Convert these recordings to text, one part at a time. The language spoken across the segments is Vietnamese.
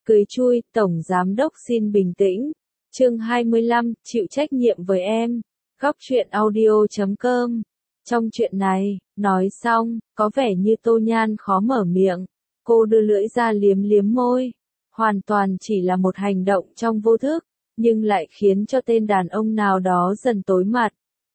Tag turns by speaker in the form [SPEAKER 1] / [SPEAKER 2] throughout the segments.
[SPEAKER 1] Cười chui, Tổng Giám đốc xin bình tĩnh. Chương 25, chịu trách nhiệm với em. Góc truyện audio.com. Trong chuyện này, nói xong, có vẻ như Tô Nhan khó mở miệng. Cô đưa lưỡi ra liếm liếm môi. Hoàn toàn chỉ là một hành động trong vô thức, nhưng lại khiến cho tên đàn ông nào đó dần tối mặt.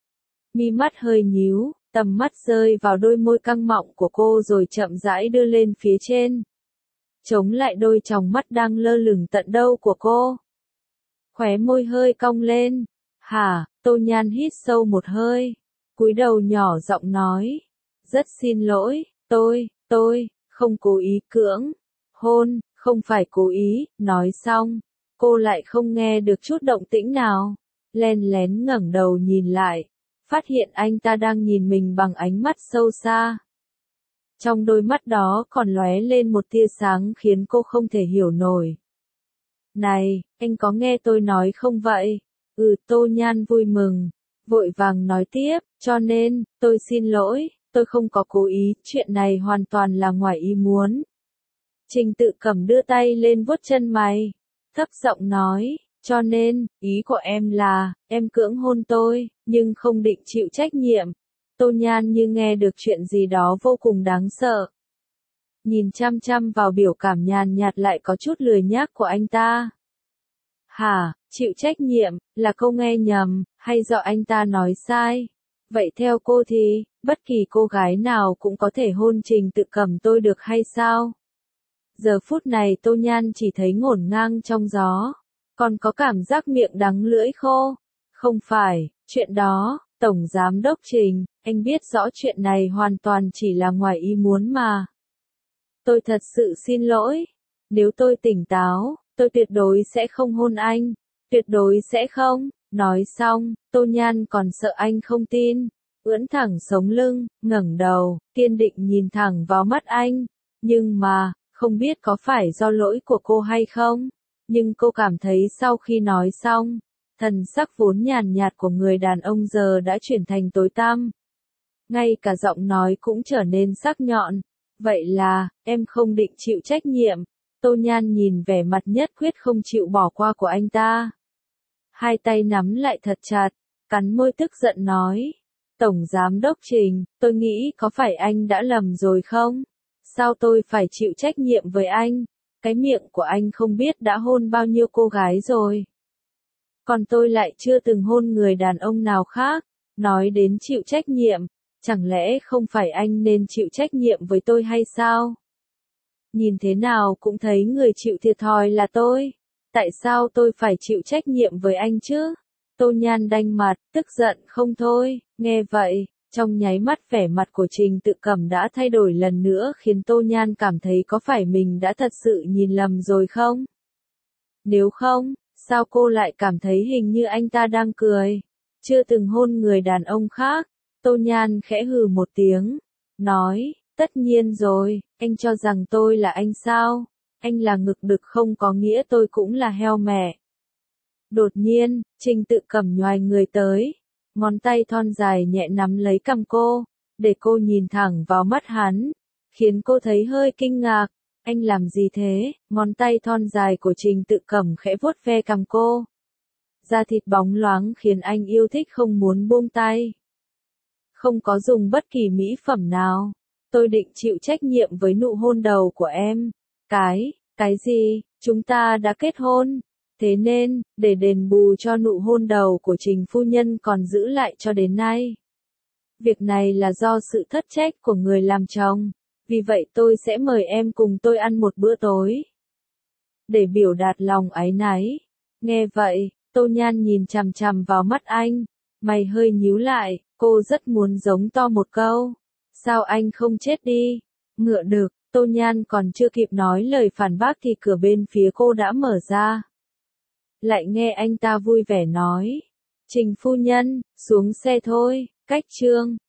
[SPEAKER 1] Mi mắt hơi nhíu, tầm mắt rơi vào đôi môi căng mọng của cô rồi chậm rãi đưa lên phía trên. Chống lại đôi tròng mắt đang lơ lửng tận đâu của cô. Khóe môi hơi cong lên. Hả, Tô Nhan hít sâu một hơi. Cúi đầu nhỏ giọng nói. Rất xin lỗi, tôi, không cố ý cưỡng. Hôn, không phải cố ý, nói xong. Cô lại không nghe được chút động tĩnh nào. Len lén ngẩng đầu nhìn lại. Phát hiện anh ta đang nhìn mình bằng ánh mắt sâu xa. Trong đôi mắt đó còn lóe lên một tia sáng khiến cô không thể hiểu nổi. Này, anh có nghe tôi nói không vậy? Tô Nhan vui mừng, vội vàng nói tiếp, cho nên, tôi xin lỗi, tôi không có cố ý, chuyện này hoàn toàn là ngoài ý muốn. Trình Tự Cẩm đưa tay lên vuốt chân mày, thấp giọng nói, cho nên, ý của em là, em cưỡng hôn tôi, nhưng không định chịu trách nhiệm. Tô Nhan như nghe được chuyện gì đó vô cùng đáng sợ. Nhìn chăm chăm vào biểu cảm nhàn nhạt lại có chút lười nhác của anh ta. Hả, chịu trách nhiệm, là cô nghe nhầm, hay do anh ta nói sai? Vậy theo cô thì, bất kỳ cô gái nào cũng có thể hôn Trình Tự Cẩm tôi được hay sao? Giờ phút này Tô Nhan chỉ thấy ngổn ngang trong gió, còn có cảm giác miệng đắng lưỡi khô. Không phải, chuyện đó, Tổng Giám đốc Trình, anh biết rõ chuyện này hoàn toàn chỉ là ngoài ý muốn mà. Tôi thật sự xin lỗi. Nếu tôi tỉnh táo, tôi tuyệt đối sẽ không hôn anh. Tuyệt đối sẽ không. Nói xong, Tô Nhan còn sợ anh không tin. Ưỡn thẳng sống lưng, ngẩng đầu, kiên định nhìn thẳng vào mắt anh. Nhưng mà, không biết có phải do lỗi của cô hay không? Nhưng cô cảm thấy sau khi nói xong, thần sắc vốn nhàn nhạt của người đàn ông giờ đã chuyển thành tối tăm. Ngay cả giọng nói cũng trở nên sắc nhọn. Vậy là, em không định chịu trách nhiệm. Tô Nhan nhìn vẻ mặt nhất quyết không chịu bỏ qua của anh ta. Hai tay nắm lại thật chặt, cắn môi tức giận nói. Tổng Giám đốc Trình, tôi nghĩ có phải anh đã lầm rồi không? Sao tôi phải chịu trách nhiệm với anh? Cái miệng của anh không biết đã hôn bao nhiêu cô gái rồi. Còn tôi lại chưa từng hôn người đàn ông nào khác. Nói đến chịu trách nhiệm, chẳng lẽ không phải anh nên chịu trách nhiệm với tôi hay sao? Nhìn thế nào cũng thấy người chịu thiệt thòi là tôi. Tại sao tôi phải chịu trách nhiệm với anh chứ? Tô Nhan đanh mặt, tức giận không thôi. Nghe vậy, trong nháy mắt vẻ mặt của Trình Tự Cẩm đã thay đổi lần nữa khiến Tô Nhan cảm thấy có phải mình đã thật sự nhìn lầm rồi không? Nếu không, sao cô lại cảm thấy hình như anh ta đang cười? Chưa từng hôn người đàn ông khác. Tô Nhan khẽ hừ một tiếng, nói, tất nhiên rồi, anh cho rằng tôi là anh sao? Anh là ngực đực không có nghĩa tôi cũng là heo mẹ. Đột nhiên, Trình Tự Cẩm nhoài người tới, ngón tay thon dài nhẹ nắm lấy cằm cô, để cô nhìn thẳng vào mắt hắn, khiến cô thấy hơi kinh ngạc. Anh làm gì thế? Ngón tay thon dài của Trình Tự Cẩm khẽ vuốt ve cằm cô. Da thịt bóng loáng khiến anh yêu thích không muốn buông tay. Không có dùng bất kỳ mỹ phẩm nào. Tôi định chịu trách nhiệm với nụ hôn đầu của em. Cái gì? Chúng ta đã kết hôn. Thế nên, để đền bù cho nụ hôn đầu của Trình phu nhân còn giữ lại cho đến nay. Việc này là do sự thất trách của người làm chồng. Vì vậy tôi sẽ mời em cùng tôi ăn một bữa tối. Để biểu đạt lòng áy náy. Nghe vậy, Tô Nhan nhìn chằm chằm vào mắt anh. Mày hơi nhíu lại, cô rất muốn giống to một câu. Sao anh không chết đi? Ngựa đực, Tô Nhan còn chưa kịp nói lời phản bác thì cửa bên phía cô đã mở ra. Lại nghe anh ta vui vẻ nói. Trình phu nhân, xuống xe thôi, cách chương.